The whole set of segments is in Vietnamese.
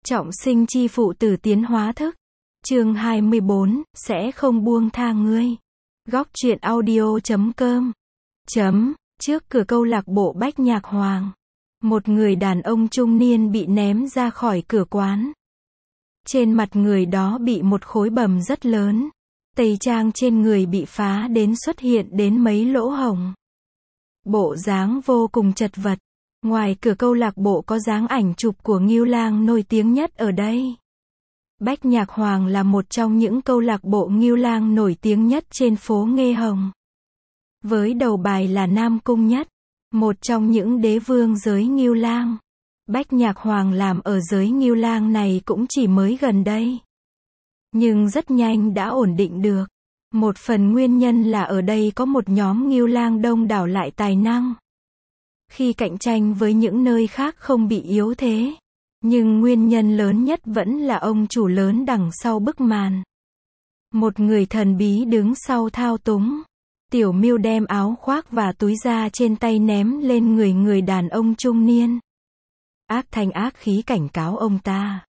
Trọng sinh chi phụ tử tiến hóa thức. Chương 24, sẽ không buông tha ngươi. Góc truyện audio.com. Trước cửa câu lạc bộ Bách Nhạc Hoàng, một người đàn ông trung niên bị ném ra khỏi cửa quán. Trên mặt người đó bị một khối bầm rất lớn. Tây trang trên người bị phá đến xuất hiện đến mấy lỗ hổng. Bộ dáng vô cùng chật vật. Ngoài cửa câu lạc bộ có dáng ảnh chụp của Ngưu Lang nổi tiếng nhất ở đây. Bách Nhạc Hoàng là một trong những câu lạc bộ Ngưu Lang nổi tiếng nhất trên phố Nghê Hồng. Với đầu bài là Nam Cung Nhất, một trong những đế vương giới Ngưu Lang. Bách Nhạc Hoàng làm ở giới Ngưu Lang này cũng chỉ mới gần đây. Nhưng rất nhanh đã ổn định được. Một phần nguyên nhân là ở đây có một nhóm Ngưu Lang đông đảo lại tài năng. Khi cạnh tranh với những nơi khác không bị yếu thế. Nhưng nguyên nhân lớn nhất vẫn là ông chủ lớn đằng sau bức màn. Một người thần bí đứng sau thao túng. Tiểu Miêu đem áo khoác và túi da trên tay ném lên người đàn ông trung niên. Ác thanh ác khí cảnh cáo ông ta.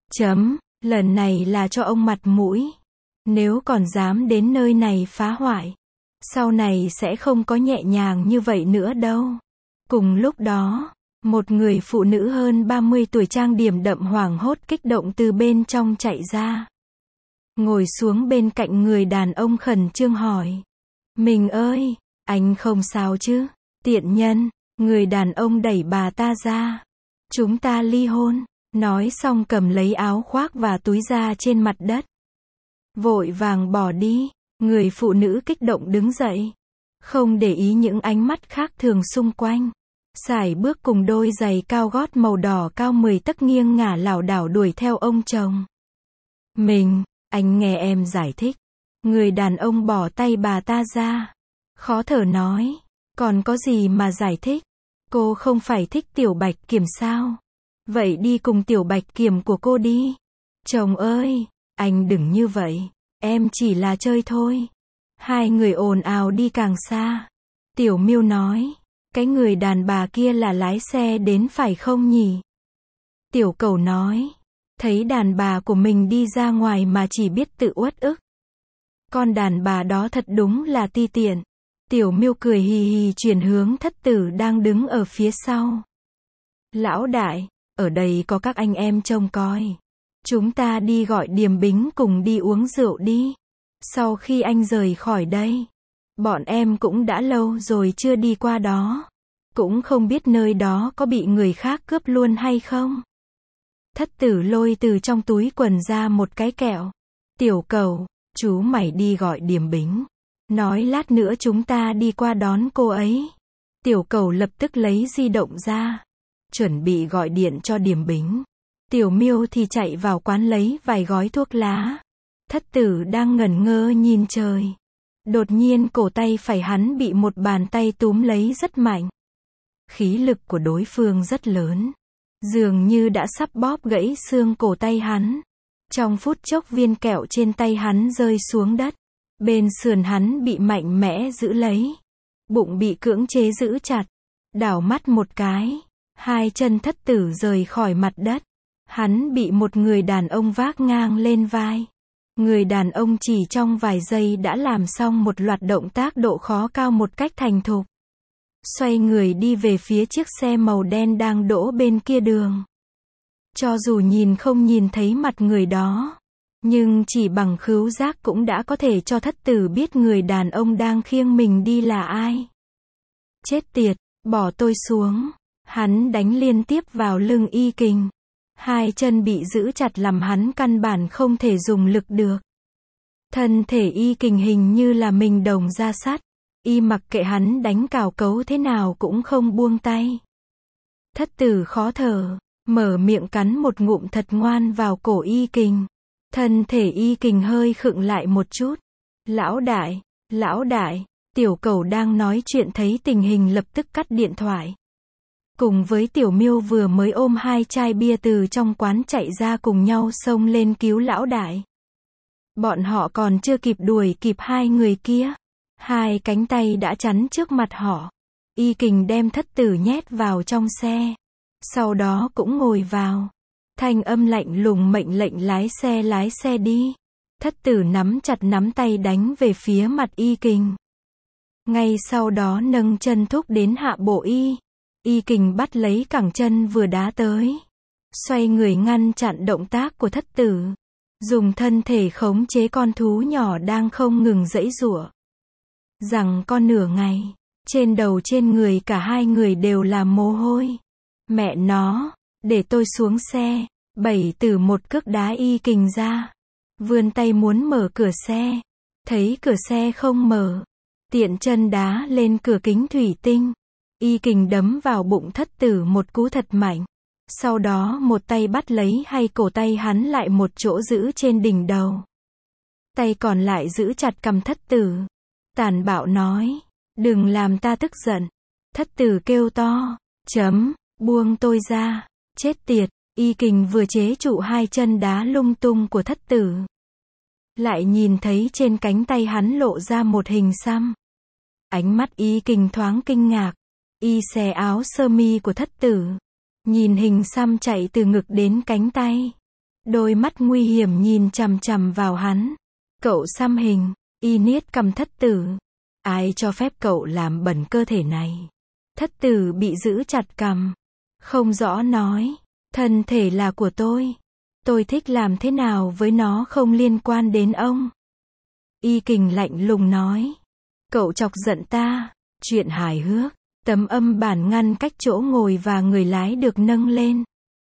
Lần này là cho ông mặt mũi. Nếu còn dám đến nơi này phá hoại, sau này sẽ không có nhẹ nhàng như vậy nữa đâu. Cùng lúc đó, một người phụ nữ hơn 30 tuổi trang điểm đậm hoảng hốt kích động từ bên trong chạy ra. Ngồi xuống bên cạnh người đàn ông khẩn trương hỏi. Mình ơi, anh không sao chứ? Tiện nhân, người đàn ông đẩy bà ta ra. Chúng ta ly hôn. Nói xong cầm lấy áo khoác và túi da trên mặt đất. Vội vàng bỏ đi. Người phụ nữ kích động đứng dậy. Không để ý những ánh mắt khác thường xung quanh. Sải bước cùng đôi giày cao gót màu đỏ cao 10 tấc nghiêng ngả lảo đảo đuổi theo ông chồng. Anh nghe em giải thích. Người đàn ông bỏ tay bà ta ra. Khó thở nói. Còn có gì mà giải thích? Cô không phải thích Tiểu Bạch Kiểm sao? Vậy đi cùng Tiểu Bạch Kiểm của cô đi. Chồng ơi, anh đừng như vậy. Em chỉ là chơi thôi. Hai người ồn ào đi càng xa. Tiểu Miêu nói. Cái người đàn bà kia là lái xe đến phải không nhỉ? Tiểu Cẩu nói. Thấy đàn bà của mình đi ra ngoài mà chỉ biết tự uất ức. Con đàn bà đó thật đúng là ti tiện. Tiểu Miêu cười hì hì chuyển hướng Thất Tử đang đứng ở phía sau. Lão đại, ở đây có các anh em trông coi. Chúng ta đi gọi Điềm Bính cùng đi uống rượu đi. Sau khi anh rời khỏi đây, bọn em cũng đã lâu rồi chưa đi qua đó. Cũng không biết nơi đó có bị người khác cướp luôn hay không. Thất Tử lôi từ trong túi quần ra một cái kẹo. Tiểu Cẩu, chú mày đi gọi Điềm Bính. Nói lát nữa chúng ta đi qua đón cô ấy. Tiểu Cẩu lập tức lấy di động ra. Chuẩn bị gọi điện cho Điềm Bính. Tiểu Miêu thì chạy vào quán lấy vài gói thuốc lá. Thất Tử đang ngẩn ngơ nhìn trời. Đột nhiên cổ tay phải hắn bị một bàn tay túm lấy rất mạnh. Khí lực của đối phương rất lớn. Dường như đã sắp bóp gãy xương cổ tay hắn. Trong phút chốc viên kẹo trên tay hắn rơi xuống đất. Bên sườn hắn bị mạnh mẽ giữ lấy. Bụng bị cưỡng chế giữ chặt. Đảo mắt một cái. Hai chân Thất Tử rời khỏi mặt đất. Hắn bị một người đàn ông vác ngang lên vai. Người đàn ông chỉ trong vài giây đã làm xong một loạt động tác độ khó cao một cách thành thục. Xoay người đi về phía chiếc xe màu đen đang đỗ bên kia đường. Cho dù không nhìn thấy mặt người đó, nhưng chỉ bằng khứu giác cũng đã có thể cho Thất Tử biết người đàn ông đang khiêng mình đi là ai. Chết tiệt, bỏ tôi xuống. Hắn đánh liên tiếp vào lưng Y Kình. Hai chân bị giữ chặt làm hắn căn bản không thể dùng lực được. Thân thể Y Kình hình như là mình đồng da sắt. Y mặc kệ hắn đánh cào cấu thế nào cũng không buông tay. Thất Tử khó thở, mở miệng cắn một ngụm thật ngoan vào cổ Y Kình. Thân thể Y Kình hơi khựng lại một chút. Lão đại, Tiểu Cẩu đang nói chuyện thấy tình hình lập tức cắt điện thoại. Cùng với Tiểu Miêu vừa mới ôm hai chai bia từ trong quán chạy ra cùng nhau xông lên cứu lão đại. Bọn họ còn chưa kịp đuổi kịp hai người kia. Hai cánh tay đã chắn trước mặt họ. Y Kình đem Thất Tử nhét vào trong xe. Sau đó cũng ngồi vào. Thanh âm lạnh lùng mệnh lệnh lái xe đi. Thất tử nắm chặt nắm tay đánh về phía mặt Y Kình. Ngay sau đó nâng chân thúc đến hạ bộ Y. Y Kình bắt lấy cẳng chân vừa đá tới. Xoay người ngăn chặn động tác của thất tử. Dùng thân thể khống chế con thú nhỏ đang không ngừng giãy giụa. Rằng con nửa ngày. Trên đầu trên người cả hai người đều là mồ hôi. Mẹ nó, để tôi xuống xe. Bảy tử một cước đá Y Kình ra. Vươn tay muốn mở cửa xe. Thấy cửa xe không mở. Tiện chân đá lên cửa kính thủy tinh. Y Kình đấm vào bụng thất tử một cú thật mạnh. Sau đó một tay bắt lấy hai cổ tay hắn lại một chỗ giữ trên đỉnh đầu. Tay còn lại giữ chặt cằm thất tử. Tàn bạo nói. Đừng làm ta tức giận. Thất tử kêu to. Buông tôi ra. Chết tiệt. Y Kình vừa chế trụ hai chân đá lung tung của thất tử. Lại nhìn thấy trên cánh tay hắn lộ ra một hình xăm. Ánh mắt Y Kình thoáng kinh ngạc. Y xé áo sơ mi của thất tử. Nhìn hình xăm chạy từ ngực đến cánh tay. Đôi mắt nguy hiểm nhìn chằm chằm vào hắn. Cậu xăm hình. Y niết cằm thất tử. Ai cho phép cậu làm bẩn cơ thể này? Thất tử bị giữ chặt cằm. Không rõ nói. Thân thể là của tôi. Tôi thích làm thế nào với nó không liên quan đến ông. Y Kình lạnh lùng nói. Cậu chọc giận ta. Chuyện hài hước. Tấm âm bản ngăn cách chỗ ngồi và người lái được nâng lên.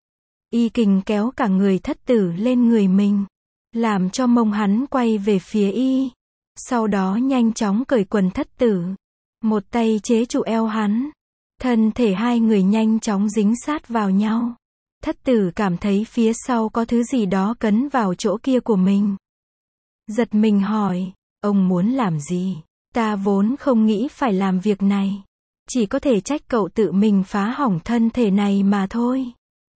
Y Kình kéo cả người thất tử lên người mình. Làm cho mông hắn quay về phía Y. Sau đó nhanh chóng cởi quần thất tử. Một tay chế trụ eo hắn. Thân thể hai người nhanh chóng dính sát vào nhau. Thất tử cảm thấy phía sau có thứ gì đó cấn vào chỗ kia của mình. Giật mình hỏi. Ông muốn làm gì? Ta vốn không nghĩ phải làm việc này. Chỉ có thể trách cậu tự mình phá hỏng thân thể này mà thôi.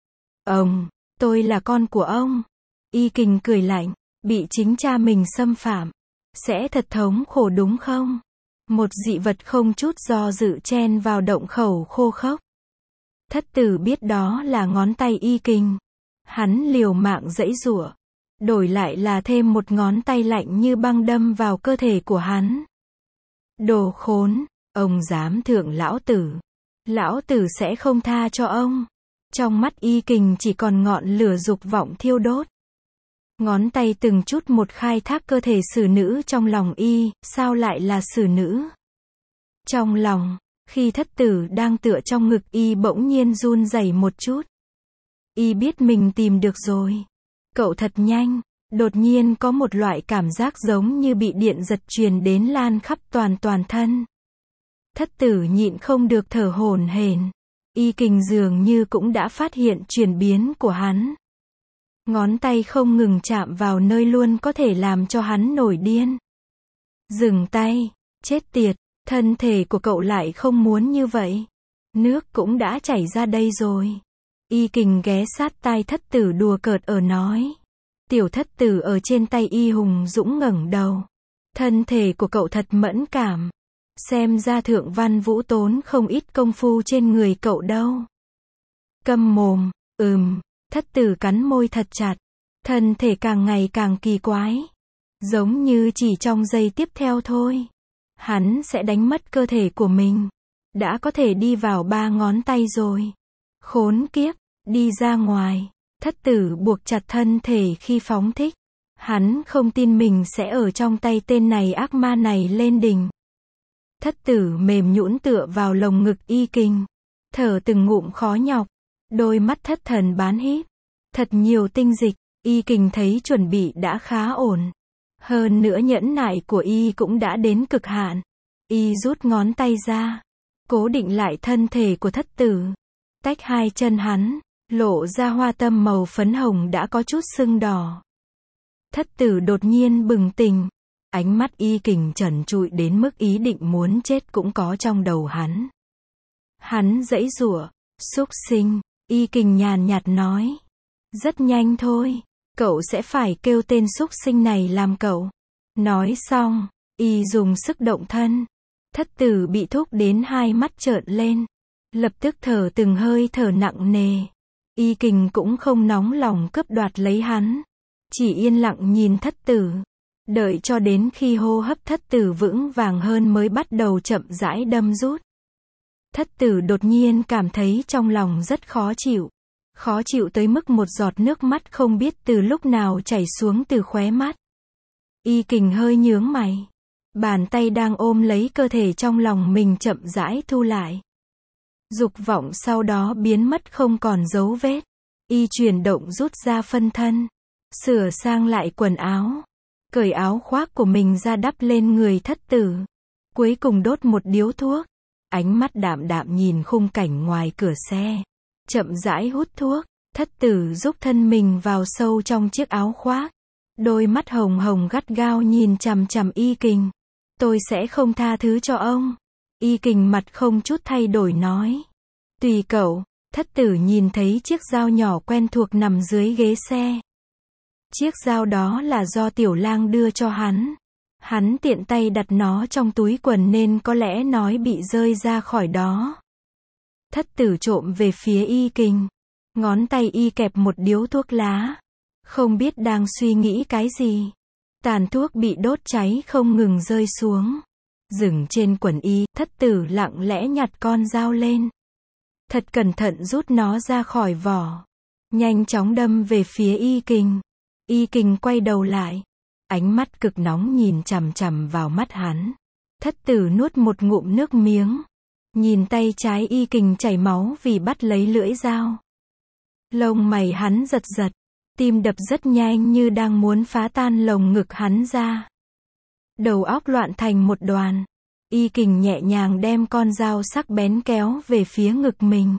Tôi là con của ông. Y Kình cười lạnh. Bị chính cha mình xâm phạm. Sẽ thật thống khổ đúng không? Một dị vật không chút do dự chen vào động khẩu khô khốc. Thất tử biết đó là ngón tay Y Kình. Hắn liều mạng giãy giụa. Đổi lại là thêm một ngón tay lạnh như băng đâm vào cơ thể của hắn. Đồ khốn, ông dám thượng lão tử. Lão tử sẽ không tha cho ông. Trong mắt Y Kình chỉ còn ngọn lửa dục vọng thiêu đốt. Ngón tay từng chút một khai thác cơ thể xử nữ trong lòng Y, sao lại là xử nữ? Trong lòng, khi thất tử đang tựa trong ngực Y bỗng nhiên run rẩy một chút. Y biết mình tìm được rồi. Cậu thật nhanh, đột nhiên có một loại cảm giác giống như bị điện giật truyền đến lan khắp toàn thân. Thất tử nhịn không được thở hổn hển. Y Kình dường như cũng đã phát hiện chuyển biến của hắn. Ngón tay không ngừng chạm vào nơi luôn có thể làm cho hắn nổi điên. Dừng tay, chết tiệt, thân thể của cậu lại không muốn như vậy. Nước cũng đã chảy ra đây rồi. Y Kình ghé sát tai thất tử đùa cợt ở nói. Tiểu thất tử ở trên tay Y hùng dũng ngẩng đầu. Thân thể của cậu thật mẫn cảm. Xem ra Thượng Văn Vũ tốn không ít công phu trên người cậu đâu. Câm mồm, thất tử cắn môi thật chặt. Thân thể càng ngày càng kỳ quái. Giống như chỉ trong giây tiếp theo thôi. Hắn sẽ đánh mất cơ thể của mình. Đã có thể đi vào 3 ngón tay rồi. Khốn kiếp, đi ra ngoài. Thất tử buộc chặt thân thể khi phóng thích. Hắn không tin mình sẽ ở trong tay tên này ác ma này lên đỉnh. Thất tử mềm nhũn tựa vào lồng ngực Y Kình. Thở từng ngụm khó nhọc. Đôi mắt thất thần bán híp. Thật nhiều tinh dịch. Y Kình thấy chuẩn bị đã khá ổn. Hơn nữa nhẫn nại của Y cũng đã đến cực hạn. Y rút ngón tay ra. Cố định lại thân thể của thất tử. Tách hai chân hắn. Lộ ra hoa tâm màu phấn hồng đã có chút sưng đỏ. Thất tử đột nhiên bừng tỉnh. Ánh mắt Y Kình trần trụi đến mức ý định muốn chết cũng có trong đầu hắn. Hắn giãy giụa. Súc sinh. Y Kình nhàn nhạt nói. Rất nhanh thôi. Cậu sẽ phải kêu tên súc sinh này làm cậu. Nói xong, Y dùng sức động thân. Thất tử bị thúc đến hai mắt trợn lên. Lập tức thở từng hơi thở nặng nề. Y Kình cũng không nóng lòng cướp đoạt lấy hắn, chỉ yên lặng nhìn thất tử. Đợi cho đến khi hô hấp thất tử vững vàng hơn mới bắt đầu chậm rãi đâm rút. Thất tử đột nhiên cảm thấy trong lòng rất khó chịu. Khó chịu tới mức một giọt nước mắt không biết từ lúc nào chảy xuống từ khóe mắt. Y Kình hơi nhướng mày. Bàn tay đang ôm lấy cơ thể trong lòng mình chậm rãi thu lại. Dục vọng sau đó biến mất không còn dấu vết. Y chuyển động rút ra phân thân. Sửa sang lại quần áo. Cởi áo khoác của mình ra đắp lên người thất tử. Cuối cùng đốt một điếu thuốc. Ánh mắt đạm đạm nhìn khung cảnh ngoài cửa xe. Chậm rãi hút thuốc. Thất tử giúp thân mình vào sâu trong chiếc áo khoác. Đôi mắt hồng hồng gắt gao nhìn chằm chằm Y Kình. Tôi sẽ không tha thứ cho ông. Y Kình mặt không chút thay đổi nói. Tùy cậu. Thất tử nhìn thấy chiếc dao nhỏ quen thuộc nằm dưới ghế xe. Chiếc dao đó là do Tiểu Lang đưa cho hắn. Hắn tiện tay đặt nó trong túi quần nên có lẽ nói bị rơi ra khỏi đó. Thất tử trộm về phía Y Kình. Ngón tay y kẹp một điếu thuốc lá. Không biết đang suy nghĩ cái gì. Tàn thuốc bị đốt cháy không ngừng rơi xuống. Dừng trên quần y, thất tử lặng lẽ nhặt con dao lên. Thật cẩn thận rút nó ra khỏi vỏ. Nhanh chóng đâm về phía Y Kình. Y Kình quay đầu lại. Ánh mắt cực nóng nhìn chằm chằm vào mắt hắn. Thất tử nuốt một ngụm nước miếng. Nhìn tay trái Y Kình chảy máu vì bắt lấy lưỡi dao. Lông mày hắn giật giật. Tim đập rất nhanh như đang muốn phá tan lồng ngực hắn ra. Đầu óc loạn thành một đoàn. Y Kình nhẹ nhàng đem con dao sắc bén kéo về phía ngực mình.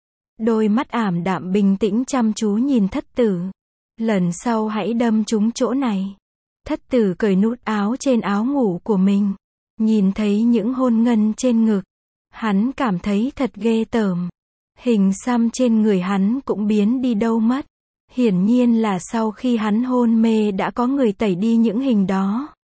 Đôi mắt ảm đạm bình tĩnh chăm chú nhìn thất tử. Lần sau hãy đâm trúng chỗ này. Thất tử cởi nút áo trên áo ngủ của mình. Nhìn thấy những hôn ngân trên ngực. Hắn cảm thấy thật ghê tởm. Hình xăm trên người hắn cũng biến đi đâu mất. Hiển nhiên là sau khi hắn hôn mê đã có người tẩy đi những hình đó.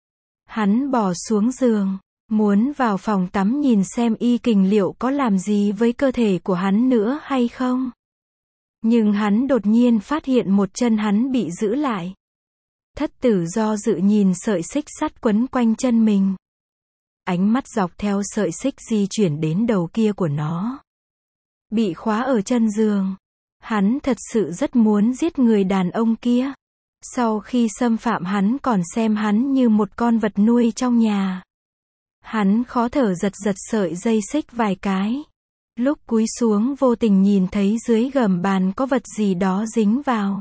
Hắn bò xuống giường. Muốn vào phòng tắm nhìn xem Y Kình liệu có làm gì với cơ thể của hắn nữa hay không. Nhưng hắn đột nhiên phát hiện một chân hắn bị giữ lại. Thất tử do dự nhìn sợi xích sắt quấn quanh chân mình. Ánh mắt dọc theo sợi xích di chuyển đến đầu kia của nó. Bị khóa ở chân giường. Hắn thật sự rất muốn giết người đàn ông kia. Sau khi xâm phạm hắn còn xem hắn như một con vật nuôi trong nhà. Hắn khó thở giật sợi dây xích vài cái. Lúc cúi xuống vô tình nhìn thấy dưới gầm bàn có vật gì đó dính vào.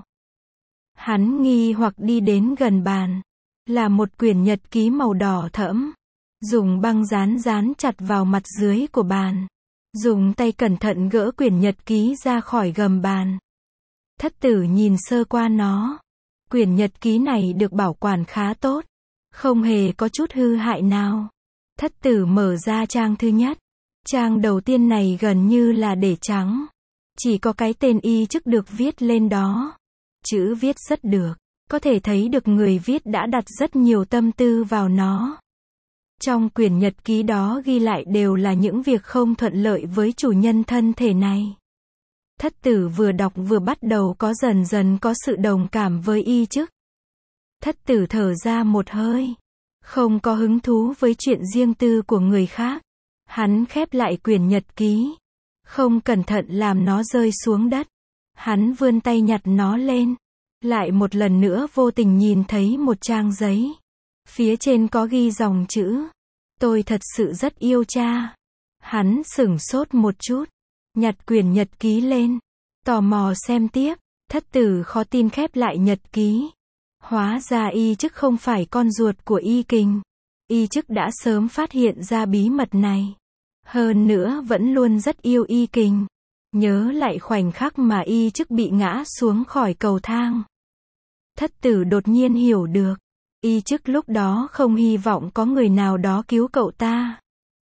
Hắn nghi hoặc đi đến gần bàn. Là một quyển nhật ký màu đỏ thẫm. Dùng băng dán chặt vào mặt dưới của bàn. Dùng tay cẩn thận gỡ quyển nhật ký ra khỏi gầm bàn. Thất tử nhìn sơ qua nó. Quyển nhật ký này được bảo quản khá tốt. Không hề có chút hư hại nào. Thất tử mở ra trang thứ nhất. Trang đầu tiên này gần như là để trắng. Chỉ có cái tên Y chức được viết lên đó. Chữ viết rất được. Có thể thấy được người viết đã đặt rất nhiều tâm tư vào nó. Trong quyển nhật ký đó ghi lại đều là những việc không thuận lợi với chủ nhân thân thể này. Thất tử vừa đọc vừa bắt đầu có dần có sự đồng cảm với Y chức. Thất tử thở ra một hơi. Không có hứng thú với chuyện riêng tư của người khác. Hắn khép lại quyển nhật ký. Không cẩn thận làm nó rơi xuống đất. Hắn vươn tay nhặt nó lên. Lại một lần nữa vô tình nhìn thấy một trang giấy. Phía trên có ghi dòng chữ. Tôi thật sự rất yêu cha. Hắn sửng sốt một chút. Nhặt quyển nhật ký lên. Tò mò xem tiếp. Thất tử khó tin khép lại nhật ký. Hóa ra Y chức không phải con ruột của Y Kình. Y chức đã sớm phát hiện ra bí mật này. Hơn nữa vẫn luôn rất yêu Y Kình. Nhớ lại khoảnh khắc mà Y chức bị ngã xuống khỏi cầu thang. Thất tử đột nhiên hiểu được. Y chức lúc đó không hy vọng có người nào đó cứu cậu ta.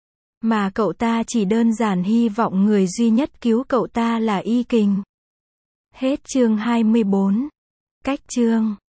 Mà cậu ta chỉ đơn giản hy vọng người duy nhất cứu cậu ta là Y Kình. Hết chương 24. Cách chương